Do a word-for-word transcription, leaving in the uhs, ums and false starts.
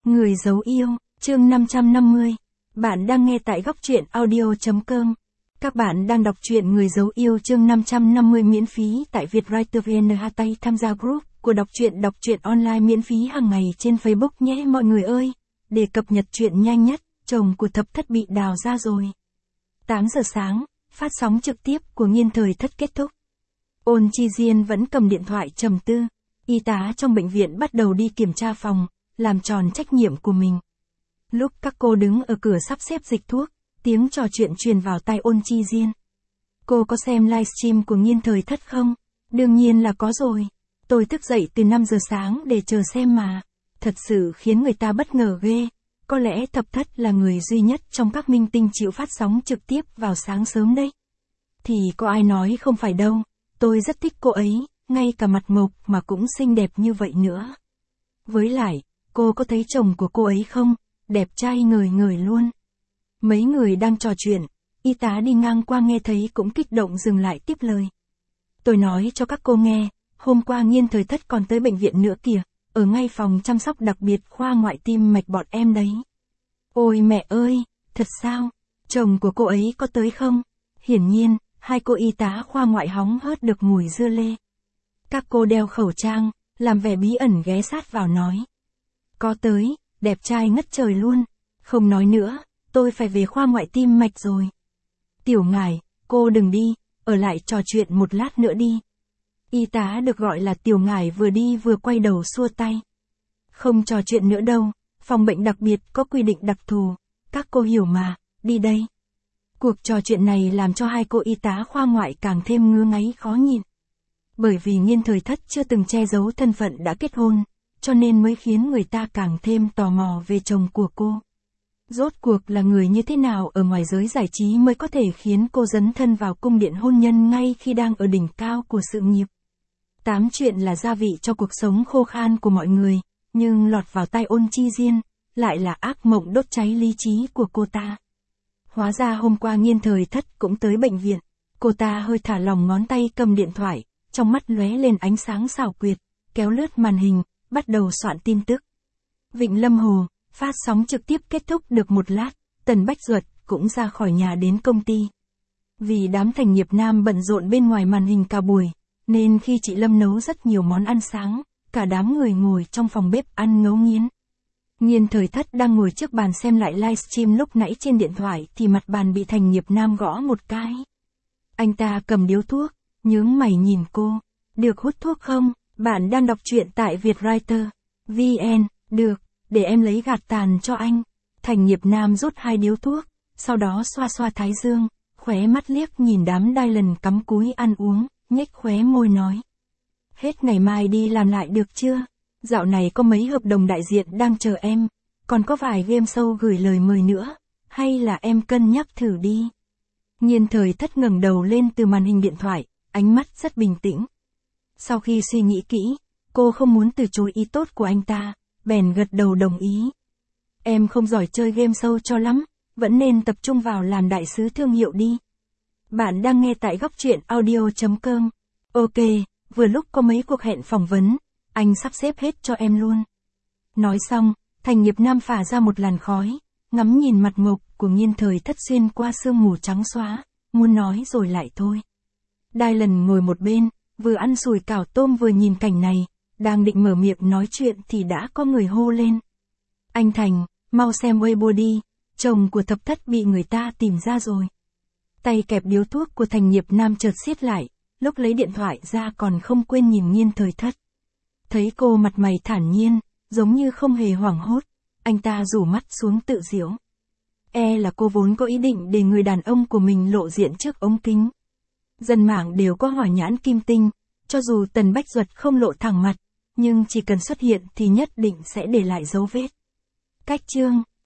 Người giấu yêu, chương năm trăm năm mươi. Bạn đang nghe tại góc truyện audio chấm com. Các bạn đang đọc truyện Người giấu yêu chương năm trăm năm mươi miễn phí tại Vietwriter vê en. Hãy tham gia group của đọc truyện đọc truyện online miễn phí hàng ngày trên Facebook nhé mọi người ơi. Để cập nhật truyện nhanh nhất, chồng của Thập Thất bị đào ra rồi. tám giờ sáng, phát sóng trực tiếp của Nghiên Thời Thất kết thúc. Ôn Chi Diên vẫn cầm điện thoại trầm tư. Y tá trong bệnh viện bắt đầu đi kiểm tra phòng, làm tròn trách nhiệm của mình. Lúc các cô đứng ở cửa sắp xếp dịch thuốc, tiếng trò chuyện truyền vào tai Ôn Chi Diên. Cô có xem livestream của Nghiên Thời Thất không? Đương nhiên là có rồi. Tôi thức dậy từ năm giờ sáng để chờ xem mà. Thật sự khiến người ta bất ngờ ghê. Có lẽ Thập Thất là người duy nhất trong các minh tinh chịu phát sóng trực tiếp vào sáng sớm đấy. Thì có ai nói không phải đâu. Tôi rất thích cô ấy, ngay cả mặt mộc mà cũng xinh đẹp như vậy nữa. Với lại, cô có thấy chồng của cô ấy không? Đẹp trai ngời ngời luôn. Mấy người đang trò chuyện, y tá đi ngang qua nghe thấy cũng kích động dừng lại tiếp lời. Tôi nói cho các cô nghe, hôm qua Nghiên Thời Thất còn tới bệnh viện nữa kìa, ở ngay phòng chăm sóc đặc biệt khoa ngoại tim mạch bọn em đấy. Ôi mẹ ơi, thật sao? Chồng của cô ấy có tới không? Hiển nhiên, hai cô y tá khoa ngoại hóng hớt được mùi dưa lê. Các cô đeo khẩu trang, làm vẻ bí ẩn ghé sát vào nói. Có tới, đẹp trai ngất trời luôn. Không nói nữa, tôi phải về khoa ngoại tim mạch rồi. Tiểu Ngải, cô đừng đi, ở lại trò chuyện một lát nữa đi. Y tá được gọi là Tiểu Ngải vừa đi vừa quay đầu xua tay. Không trò chuyện nữa đâu, phòng bệnh đặc biệt có quy định đặc thù, các cô hiểu mà, đi đây. Cuộc trò chuyện này làm cho hai cô y tá khoa ngoại càng thêm ngứa ngáy khó nhìn. Bởi vì Nghiên Thời Thất chưa từng che giấu thân phận đã kết hôn, cho nên mới khiến người ta càng thêm tò mò về chồng của cô. Rốt cuộc là người như thế nào ở ngoài giới giải trí mới có thể khiến cô dấn thân vào cung điện hôn nhân ngay khi đang ở đỉnh cao của sự nghiệp. Tám chuyện là gia vị cho cuộc sống khô khan của mọi người, nhưng lọt vào tai Ôn Chi Diên, lại là ác mộng đốt cháy lý trí của cô ta. Hóa ra hôm qua Nghiên Thời Thất cũng tới bệnh viện, cô ta hơi thả lỏng ngón tay cầm điện thoại, trong mắt lóe lên ánh sáng xảo quyệt, kéo lướt màn hình, bắt đầu soạn tin tức. Vịnh Lâm Hồ, phát sóng trực tiếp kết thúc được một lát, Tần Bách Duật cũng ra khỏi nhà đến công ty. Vì đám thành nghiệp nam bận rộn bên ngoài màn hình cả buổi, nên khi chị Lâm nấu rất nhiều món ăn sáng, cả đám người ngồi trong phòng bếp ăn ngấu nghiến. Nghiên Thời Thất đang ngồi trước bàn xem lại livestream lúc nãy trên điện thoại thì mặt bàn bị thành nghiệp nam gõ một cái. Anh ta cầm điếu thuốc, nhướng mày nhìn cô. Được hút thuốc không? Bạn đang đọc truyện tại Vietwriter vê en. Được, để em lấy gạt tàn cho anh. Thành nghiệp nam rút hai điếu thuốc, sau đó xoa xoa thái dương, khóe mắt liếc nhìn đám đai lần cắm cúi ăn uống, nhếch khóe môi nói. Hết ngày mai đi làm lại được chưa? Dạo này có mấy hợp đồng đại diện đang chờ em, còn có vài game show gửi lời mời nữa, hay là em cân nhắc thử đi. Nghiên Thời Thất ngẩng đầu lên từ màn hình điện thoại, ánh mắt rất bình tĩnh. Sau khi suy nghĩ kỹ, cô không muốn từ chối ý tốt của anh ta, bèn gật đầu đồng ý. Em không giỏi chơi game show cho lắm, vẫn nên tập trung vào làm đại sứ thương hiệu đi. Bạn đang nghe tại góc truyện audio chấm com. Ok, vừa lúc có mấy cuộc hẹn phỏng vấn, anh sắp xếp hết cho em luôn. Nói xong, thành nghiệp nam phả ra một làn khói, ngắm nhìn mặt mộc của Nghiên Thời Thất xuyên qua sương mù trắng xóa, muốn nói rồi lại thôi. Đai lần ngồi một bên, vừa ăn sủi cảo tôm vừa nhìn cảnh này, đang định mở miệng nói chuyện thì đã có người hô lên. Anh Thành, mau xem Weibo đi, chồng của Thập Thất bị người ta tìm ra rồi. Tay kẹp điếu thuốc của thành nghiệp nam chợt siết lại, lúc lấy điện thoại ra còn không quên nhìn Nghiên Thời Thất. Thấy cô mặt mày thản nhiên, giống như không hề hoảng hốt, anh ta rủ mắt xuống tự giễu. E là cô vốn có ý định để người đàn ông của mình lộ diện trước ống kính. Dân mạng đều có hỏa nhãn kim tinh, cho dù Tần Bách Duật không lộ thẳng mặt, nhưng chỉ cần xuất hiện thì nhất định sẽ để lại dấu vết. Cách chương